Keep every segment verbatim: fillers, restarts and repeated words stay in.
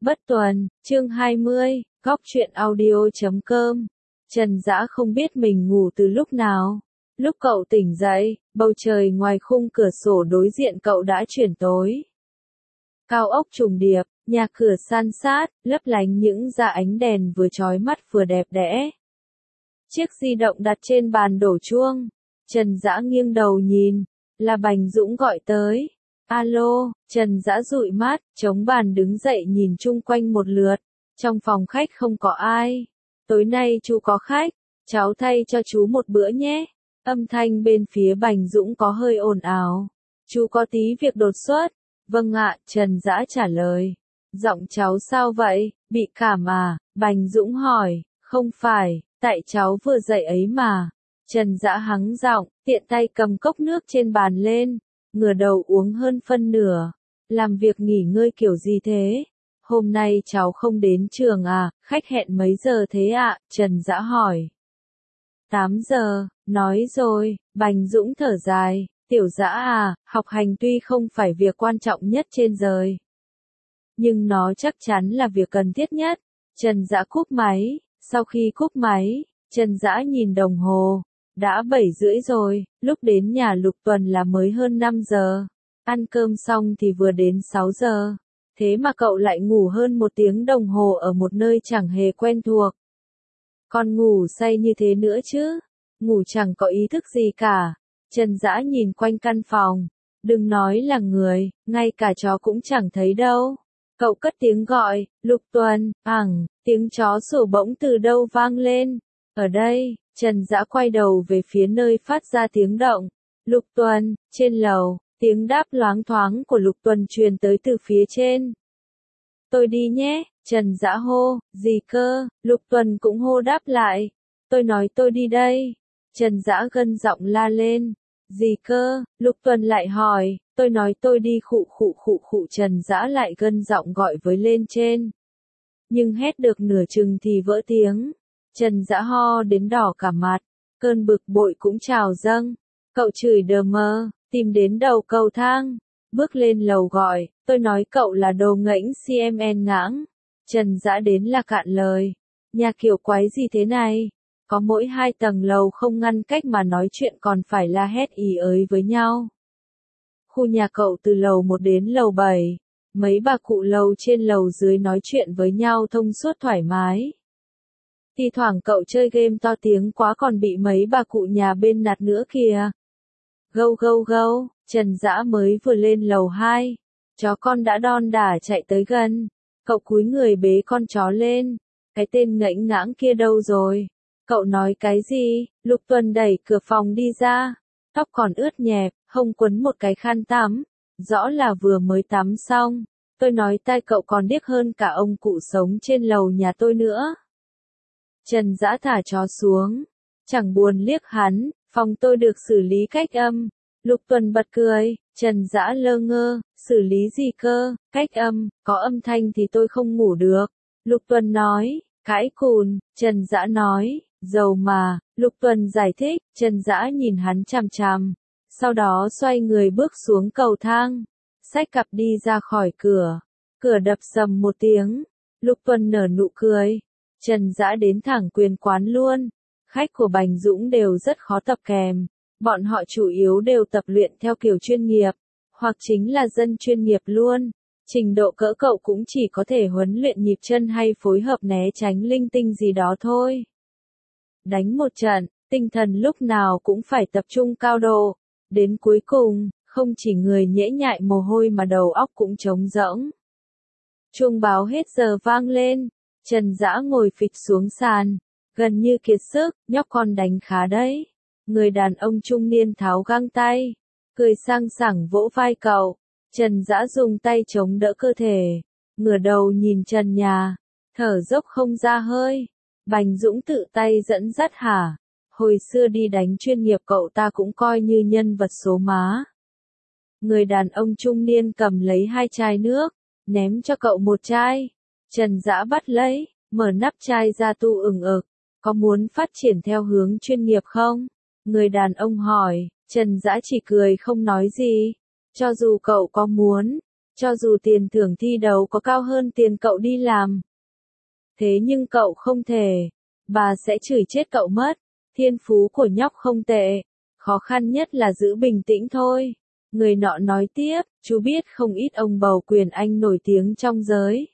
Bất Tuần, chương hai mươi, góc truyện audio chấm com. Trần Dã không biết mình ngủ từ lúc nào. Lúc cậu tỉnh dậy, bầu trời ngoài khung cửa sổ đối diện cậu đã chuyển tối. Cao ốc trùng điệp, nhà cửa san sát, lấp lánh những ra ánh đèn vừa chói mắt vừa đẹp đẽ. Chiếc di động đặt trên bàn đổ chuông. Trần Dã nghiêng đầu nhìn, là Bành Dũng gọi tới. Alo, Trần Dã dụi mắt, chống bàn đứng dậy nhìn chung quanh một lượt. Trong phòng khách không có ai. Tối nay chú có khách, cháu thay cho chú một bữa nhé. Âm thanh bên phía Bành Dũng có hơi ồn ào. Chú có tí việc đột xuất. Vâng ạ, Trần Dã trả lời. Giọng cháu sao vậy, bị cảm à? Bành Dũng hỏi. Không phải, tại cháu vừa dậy ấy mà. Trần Dã hắng giọng, tiện tay cầm cốc nước trên bàn lên. Ngửa đầu uống hơn phân nửa. Làm việc nghỉ ngơi kiểu gì thế? Hôm nay cháu không đến trường à, khách hẹn mấy giờ thế ạ? Trần Dã hỏi. tám giờ, nói rồi, Bành Dũng thở dài, tiểu Dã à, học hành tuy không phải việc quan trọng nhất trên đời. Nhưng nó chắc chắn là việc cần thiết nhất. Trần Dã cúp máy, sau khi cúp máy, Trần Dã nhìn đồng hồ. Đã bảy rưỡi rồi, lúc đến nhà Lục Tuần là mới hơn năm giờ. Ăn cơm xong thì vừa đến sáu giờ. Thế mà cậu lại ngủ hơn một tiếng đồng hồ ở một nơi chẳng hề quen thuộc. Còn ngủ say như thế nữa chứ? Ngủ chẳng có ý thức gì cả. Trần Dã nhìn quanh căn phòng. Đừng nói là người, ngay cả chó cũng chẳng thấy đâu. Cậu cất tiếng gọi, Lục Tuần, ẳng, tiếng chó sủa bỗng từ đâu vang lên. Ở đây. Trần Dã quay đầu về phía nơi phát ra tiếng động. Lục Tuần, trên lầu, tiếng đáp loáng thoáng của Lục Tuần truyền tới từ phía trên. Tôi đi nhé, Trần Dã hô, gì cơ? Lục Tuần cũng hô đáp lại. Tôi nói tôi đi đây. Trần Dã gân giọng la lên. Gì cơ? Lục Tuần lại hỏi, tôi nói tôi đi khụ khụ khụ khụ. Trần Dã lại gân giọng gọi với lên trên. Nhưng hét được nửa chừng thì vỡ tiếng. Trần Dã ho đến đỏ cả mặt, cơn bực bội cũng trào dâng. Cậu chửi đờ mờ, tìm đến đầu cầu thang, bước lên lầu gọi, tôi nói cậu là đồ ngỗng xê em en ngãng. Trần Dã đến là cạn lời. Nhà kiểu quái gì thế này? Có mỗi hai tầng lầu không ngăn cách mà nói chuyện còn phải la hét ì ới với nhau. Khu nhà cậu từ lầu một đến lầu bảy, mấy bà cụ lầu trên lầu dưới nói chuyện với nhau thông suốt thoải mái. Thì thoảng cậu chơi game to tiếng quá còn bị mấy bà cụ nhà bên nạt nữa kìa. Gâu gâu gâu, Trần Dã mới vừa lên lầu hai. Chó con đã đon đả chạy tới gần. Cậu cúi người bế con chó lên. Cái tên ngỗng ngãng kia đâu rồi? Cậu nói cái gì? Lục Tuần đẩy cửa phòng đi ra. Tóc còn ướt nhẹp, hông quấn một cái khăn tắm. Rõ là vừa mới tắm xong. Tôi nói tai cậu còn điếc hơn cả ông cụ sống trên lầu nhà tôi nữa. Trần Dã thả chó xuống. Chẳng buồn liếc hắn, phòng tôi được xử lý cách âm. Lục Tuần bật cười, Trần Dã lơ ngơ, xử lý gì cơ, cách âm, có âm thanh thì tôi không ngủ được. Lục Tuần nói, cãi cùn, Trần Dã nói, dầu mà, Lục Tuần giải thích, Trần Dã nhìn hắn chằm chằm. Sau đó xoay người bước xuống cầu thang, xách cặp đi ra khỏi cửa. Cửa đập sầm một tiếng, Lục Tuần nở nụ cười. Trần Dã đến thẳng quyền quán luôn. Khách của Bành Dũng đều rất khó tập kèm. Bọn họ chủ yếu đều tập luyện theo kiểu chuyên nghiệp, hoặc chính là dân chuyên nghiệp luôn. Trình độ cỡ cậu cũng chỉ có thể huấn luyện nhịp chân hay phối hợp né tránh linh tinh gì đó thôi. Đánh một trận, tinh thần lúc nào cũng phải tập trung cao độ. Đến cuối cùng, không chỉ người nhễ nhại mồ hôi mà đầu óc cũng trống rỗng. Chuông báo hết giờ vang lên. Trần Dã ngồi phịch xuống sàn, gần như kiệt sức, nhóc con đánh khá đấy. Người đàn ông trung niên tháo găng tay, cười sang sảng vỗ vai cậu. Trần Dã dùng tay chống đỡ cơ thể, ngửa đầu nhìn trần nhà, thở dốc không ra hơi. Bành Dũng tự tay dẫn dắt hả? Hồi xưa đi đánh chuyên nghiệp cậu ta cũng coi như nhân vật số má. Người đàn ông trung niên cầm lấy hai chai nước, ném cho cậu một chai. Trần Dã bắt lấy, mở nắp chai ra tu ửng ực. Có muốn phát triển theo hướng chuyên nghiệp không? Người đàn ông hỏi. Trần Dã chỉ cười không nói gì. Cho dù cậu có muốn, Cho dù tiền thưởng thi đấu có cao hơn tiền cậu đi làm. Thế nhưng cậu không thể. Bà sẽ chửi chết cậu mất. Thiên phú của nhóc không tệ. Khó khăn nhất là giữ bình tĩnh thôi. Người nọ nói tiếp, chú biết không ít ông bầu quyền Anh nổi tiếng trong giới.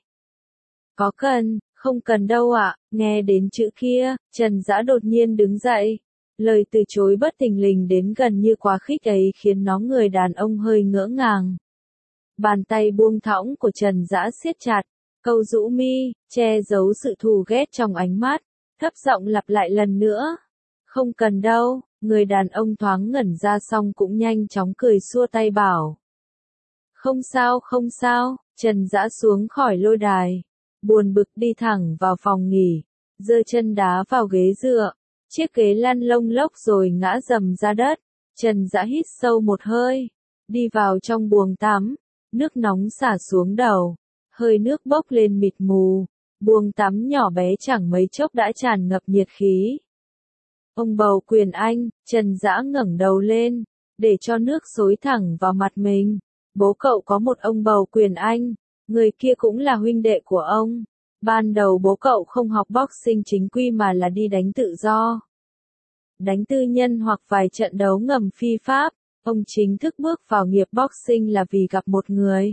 Có cần, không cần đâu ạ, nghe đến chữ kia, Trần Dã đột nhiên đứng dậy. Lời từ chối bất thình lình đến gần như quá khích ấy khiến nó người đàn ông hơi ngỡ ngàng. Bàn tay buông thõng của Trần Dã siết chặt, câu rũ mi, che giấu sự thù ghét trong ánh mắt, thấp giọng lặp lại lần nữa. Không cần đâu, người đàn ông thoáng ngẩn ra xong cũng nhanh chóng cười xua tay bảo. Không sao không sao, Trần Dã xuống khỏi lôi đài. Buồn bực đi thẳng vào phòng nghỉ, giơ chân đá vào ghế dựa. Chiếc ghế lăn lông lốc rồi ngã rầm ra đất. Trần Dã hít sâu một hơi, đi vào trong buồng tắm. Nước nóng xả xuống đầu, hơi nước bốc lên mịt mù. Buồng tắm nhỏ bé chẳng mấy chốc đã tràn ngập nhiệt khí. Ông bầu quyền Anh, Trần Dã ngẩng đầu lên, để cho nước xối thẳng vào mặt mình. Bố cậu có một ông bầu quyền Anh, người kia cũng là huynh đệ của ông. Ban đầu bố cậu không học boxing chính quy mà là đi đánh tự do. Đánh tư nhân hoặc vài trận đấu ngầm phi pháp. Ông chính thức bước vào nghiệp boxing là vì gặp một người.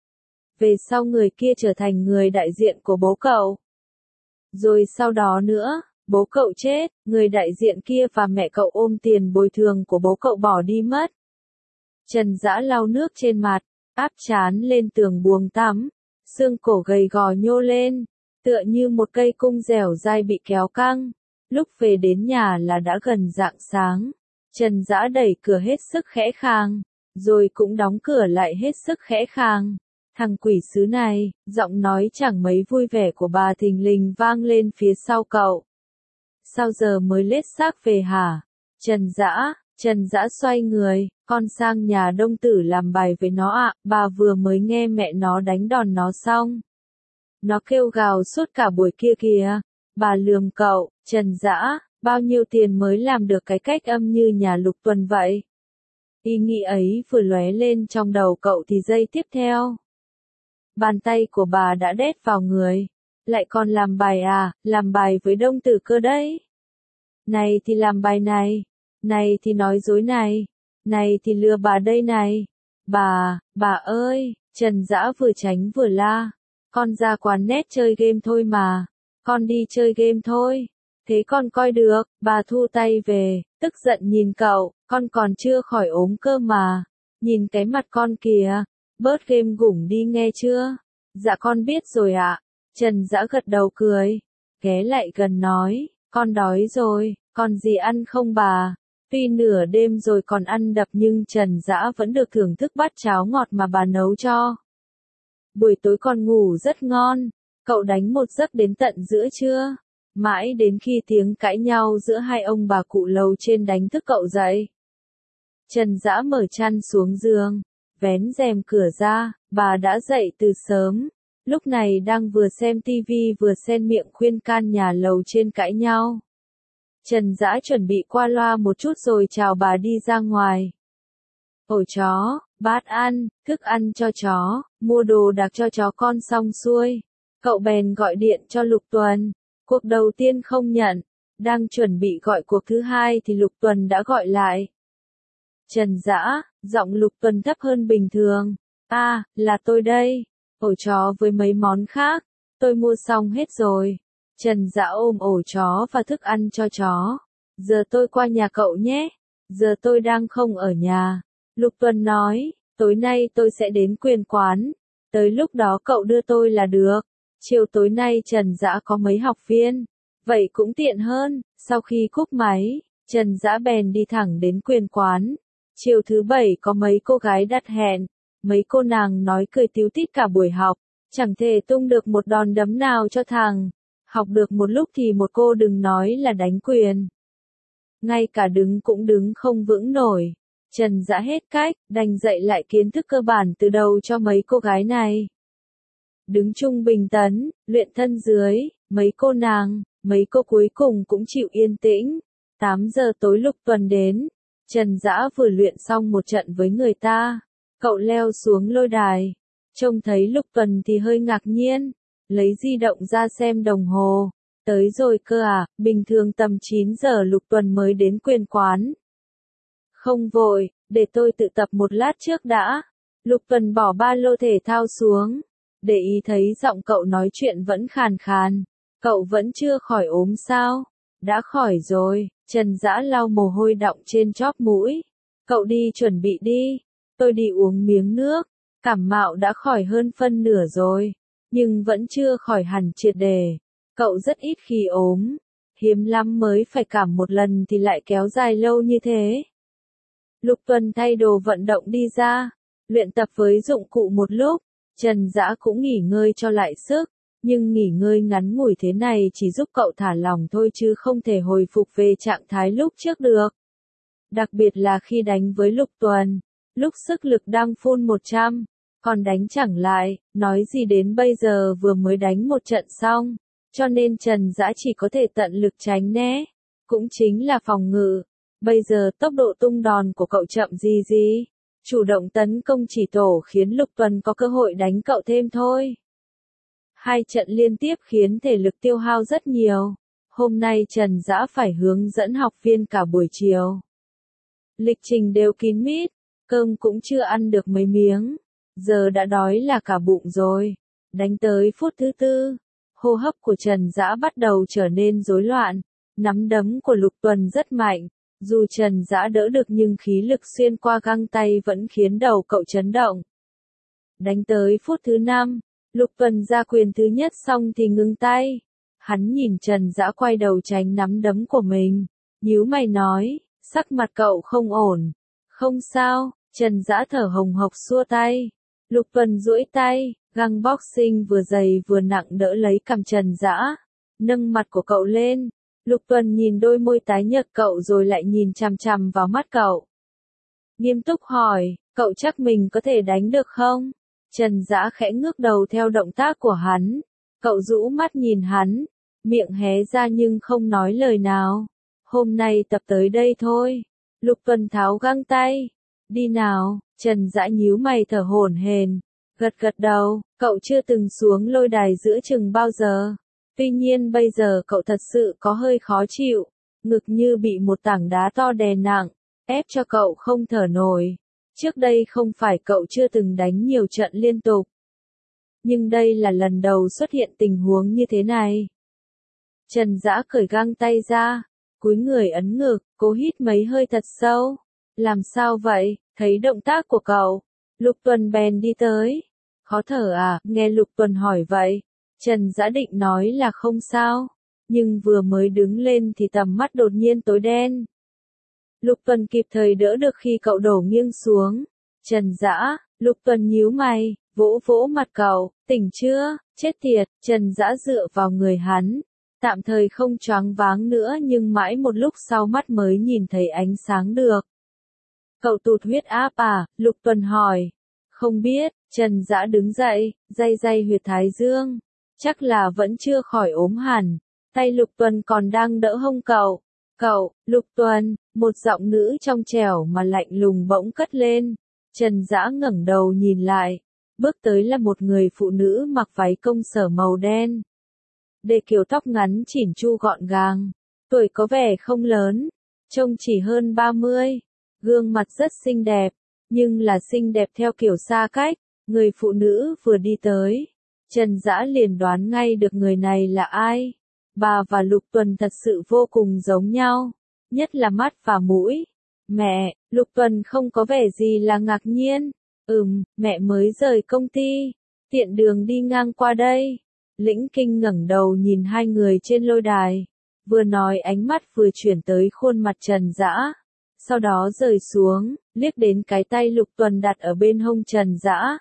Về sau người kia trở thành người đại diện của bố cậu. Rồi sau đó nữa, bố cậu chết, người đại diện kia và mẹ cậu ôm tiền bồi thường của bố cậu bỏ đi mất. Trần Dã lau nước trên mặt, áp trán lên tường buồng tắm, xương cổ gầy gò nhô lên, tựa như một cây cung dẻo dai bị kéo căng. Lúc về đến nhà là đã gần rạng sáng. Trần Dã đẩy cửa hết sức khẽ khàng, rồi cũng đóng cửa lại hết sức khẽ khàng. Thằng quỷ sứ này, giọng nói chẳng mấy vui vẻ của bà thình lình vang lên phía sau cậu. Sao giờ mới lết xác về hả? Trần Dã, Trần Dã xoay người, con sang nhà đông tử làm bài với nó ạ, bà vừa mới nghe mẹ nó đánh đòn nó xong. Nó kêu gào suốt cả buổi kia kìa. Bà lườm cậu, Trần Dã. Bao nhiêu tiền mới làm được cái cách âm như nhà Lục Tuần vậy? Ý nghĩ ấy vừa lóe lên trong đầu cậu thì giây tiếp theo. Bàn tay của bà đã đét vào người. Lại còn làm bài à, làm bài với đông tử cơ đấy. Này thì làm bài này. Này thì nói dối này. Này thì lừa bà đây này. Bà, bà ơi, Trần Dã vừa tránh vừa la. Con ra quán net chơi game thôi mà. Con đi chơi game thôi. Thế con coi được, bà thu tay về, tức giận nhìn cậu, con còn chưa khỏi ốm cơ mà. Nhìn cái mặt con kìa, bớt game gủng đi nghe chưa? Dạ con biết rồi ạ. Trần Dã gật đầu cười, ghé lại gần nói, con đói rồi, còn gì ăn không bà? Tuy nửa đêm rồi còn ăn đập nhưng Trần Dã vẫn được thưởng thức bát cháo ngọt mà bà nấu cho. Buổi tối con ngủ rất ngon, cậu đánh một giấc đến tận giữa trưa. Mãi đến khi tiếng cãi nhau giữa hai ông bà cụ lầu trên đánh thức cậu dậy. Trần Dã mở chăn xuống giường, vén rèm cửa ra, bà đã dậy từ sớm. Lúc này đang vừa xem tivi vừa xen miệng khuyên can nhà lầu trên cãi nhau. Trần Dã chuẩn bị qua loa một chút rồi chào bà đi ra ngoài. Ổ chó, bát ăn, thức ăn cho chó, mua đồ đặc cho chó con xong xuôi. Cậu bèn gọi điện cho Lục Tuần. Cuộc đầu tiên không nhận, đang chuẩn bị gọi cuộc thứ hai thì Lục Tuần đã gọi lại. Trần Dã, giọng Lục Tuần thấp hơn bình thường. À, là tôi đây. Ổ chó với mấy món khác, tôi mua xong hết rồi. Trần Dã ôm ổ chó và thức ăn cho chó. Giờ tôi qua nhà cậu nhé. Giờ tôi đang không ở nhà. Lục Tuần nói, tối nay tôi sẽ đến quyền quán. Tới lúc đó cậu đưa tôi là được. Chiều tối nay Trần Dã có mấy học viên. Vậy cũng tiện hơn. Sau khi cúp máy, Trần Dã bèn đi thẳng đến quyền quán. Chiều thứ bảy có mấy cô gái đặt hẹn. Mấy cô nàng nói cười tíu tít cả buổi học. Chẳng thể tung được một đòn đấm nào cho thằng. Học được một lúc thì một cô đừng nói là đánh quyền. Ngay cả đứng cũng đứng không vững nổi. Trần Dã hết cách, đành dạy lại kiến thức cơ bản từ đầu cho mấy cô gái này. Đứng trung bình tấn, luyện thân dưới, mấy cô nàng, mấy cô cuối cùng cũng chịu yên tĩnh. tám giờ tối Lục Tuần đến. Trần Dã vừa luyện xong một trận với người ta. Cậu leo xuống lôi đài. Trông thấy Lục Tuần thì hơi ngạc nhiên, lấy di động ra xem đồng hồ. Tới rồi cơ à, bình thường tầm chín giờ Lục Tuần mới đến quyền quán. Không vội, để tôi tự tập một lát trước đã. Lục Tuần bỏ ba lô thể thao xuống, để ý thấy giọng cậu nói chuyện vẫn khàn khàn. Cậu vẫn chưa khỏi ốm sao? Đã khỏi rồi, Trần Dã lau mồ hôi đọng trên chóp mũi. Cậu đi chuẩn bị đi, tôi đi uống miếng nước. Cảm mạo đã khỏi hơn phân nửa rồi, nhưng vẫn chưa khỏi hẳn triệt đề. Cậu rất ít khi ốm, hiếm lắm mới phải cảm một lần thì lại kéo dài lâu như thế. Lục Tuần thay đồ vận động đi ra, luyện tập với dụng cụ một lúc. Trần Dã cũng nghỉ ngơi cho lại sức, nhưng nghỉ ngơi ngắn ngủi thế này chỉ giúp cậu thả lỏng thôi chứ không thể hồi phục về trạng thái lúc trước được. Đặc biệt là khi đánh với Lục Tuần, lúc sức lực đang full một trăm, còn đánh chẳng lại, nói gì đến bây giờ vừa mới đánh một trận xong, cho nên Trần Dã chỉ có thể tận lực tránh né, cũng chính là phòng ngự. Bây giờ tốc độ tung đòn của cậu chậm gì gì, chủ động tấn công chỉ tổ khiến Lục Tuần có cơ hội đánh cậu thêm thôi. Hai trận liên tiếp khiến thể lực tiêu hao rất nhiều. Hôm nay Trần Dã phải hướng dẫn học viên cả buổi chiều. Lịch trình đều kín mít, cơm cũng chưa ăn được mấy miếng. Giờ đã đói là cả bụng rồi. Đánh tới phút thứ tư, hô hấp của Trần Dã bắt đầu trở nên rối loạn. Nắm đấm của Lục Tuần rất mạnh. Dù Trần Dã đỡ được nhưng khí lực xuyên qua găng tay vẫn khiến đầu cậu chấn động. Đánh tới phút thứ năm, Lục Tuần ra quyền thứ nhất xong thì ngừng tay. Hắn nhìn Trần Dã quay đầu tránh nắm đấm của mình, nhíu mày nói, sắc mặt cậu không ổn. Không sao, Trần Dã thở hồng hộc xua tay. Lục Tuần duỗi tay, găng boxing vừa dày vừa nặng đỡ lấy cằm Trần Dã, nâng mặt của cậu lên. Lục Tuần nhìn đôi môi tái nhợt cậu rồi lại nhìn chằm chằm vào mắt cậu. Nghiêm túc hỏi, cậu chắc mình có thể đánh được không? Trần Dã khẽ ngước đầu theo động tác của hắn. Cậu rũ mắt nhìn hắn, miệng hé ra nhưng không nói lời nào. Hôm nay tập tới đây thôi. Lục Tuần tháo găng tay. Đi nào, Trần Dã nhíu mày thở hổn hển, gật gật đầu, cậu chưa từng xuống lôi đài giữa chừng bao giờ. Tuy nhiên bây giờ cậu thật sự có hơi khó chịu, ngực như bị một tảng đá to đè nặng, ép cho cậu không thở nổi. Trước đây không phải cậu chưa từng đánh nhiều trận liên tục, nhưng đây là lần đầu xuất hiện tình huống như thế này. Trần Dã cởi găng tay ra, cúi người ấn ngực, cố hít mấy hơi thật sâu. Làm sao vậy? Thấy động tác của cậu, Lục Tuần bèn đi tới. Khó thở à? Nghe Lục Tuần hỏi vậy, Trần Dã định nói là không sao, nhưng vừa mới đứng lên thì tầm mắt đột nhiên tối đen. Lục Tuần kịp thời đỡ được khi cậu đổ nghiêng xuống. Trần Dã, Lục Tuần nhíu mày, vỗ vỗ mặt cậu, tỉnh chưa? Chết tiệt, Trần Dã dựa vào người hắn, tạm thời không choáng váng nữa nhưng mãi một lúc sau mắt mới nhìn thấy ánh sáng được. Cậu tụt huyết áp à? Lục Tuần hỏi. Không biết, Trần Dã đứng dậy, day day huyệt thái dương. Chắc là vẫn chưa khỏi ốm hẳn. Tay Lục Tuần còn đang đỡ hông cậu. Cậu, Lục Tuần, một giọng nữ trong trẻo mà lạnh lùng bỗng cất lên. Trần Dã ngẩng đầu nhìn lại. Bước tới là một người phụ nữ mặc váy công sở màu đen. Để kiểu tóc ngắn chỉn chu gọn gàng. Tuổi có vẻ không lớn, trông chỉ hơn ba mươi. Gương mặt rất xinh đẹp, nhưng là xinh đẹp theo kiểu xa cách. Người phụ nữ vừa đi tới, Trần Dã liền đoán ngay được người này là ai. Bà và Lục Tuần thật sự vô cùng giống nhau, nhất là mắt và mũi. Mẹ, Lục Tuần không có vẻ gì là ngạc nhiên. Ừm, mẹ mới rời công ty, tiện đường đi ngang qua đây. Lĩnh Kinh ngẩng đầu nhìn hai người trên lôi đài, vừa nói ánh mắt vừa chuyển tới khuôn mặt Trần Dã. Sau đó rời xuống, liếc đến cái tay Lục Tuần đặt ở bên hông Trần Dã.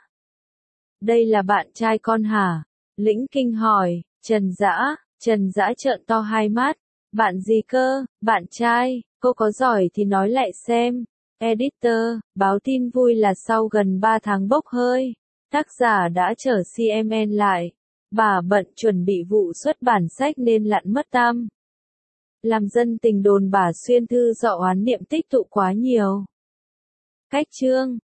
Đây là bạn trai con hả? Lĩnh Kinh hỏi. Trần Dã, Trần Dã trợn to hai mắt. Bạn gì cơ? Bạn trai, cô có giỏi thì nói lại xem. Editor, báo tin vui là sau gần ba tháng bốc hơi, tác giả đã chở xê em en lại. Bà bận chuẩn bị vụ xuất bản sách nên lặn mất tăm. Làm dân tình đồn bà xuyên thư dọ oán niệm tích tụ quá nhiều. Cách chương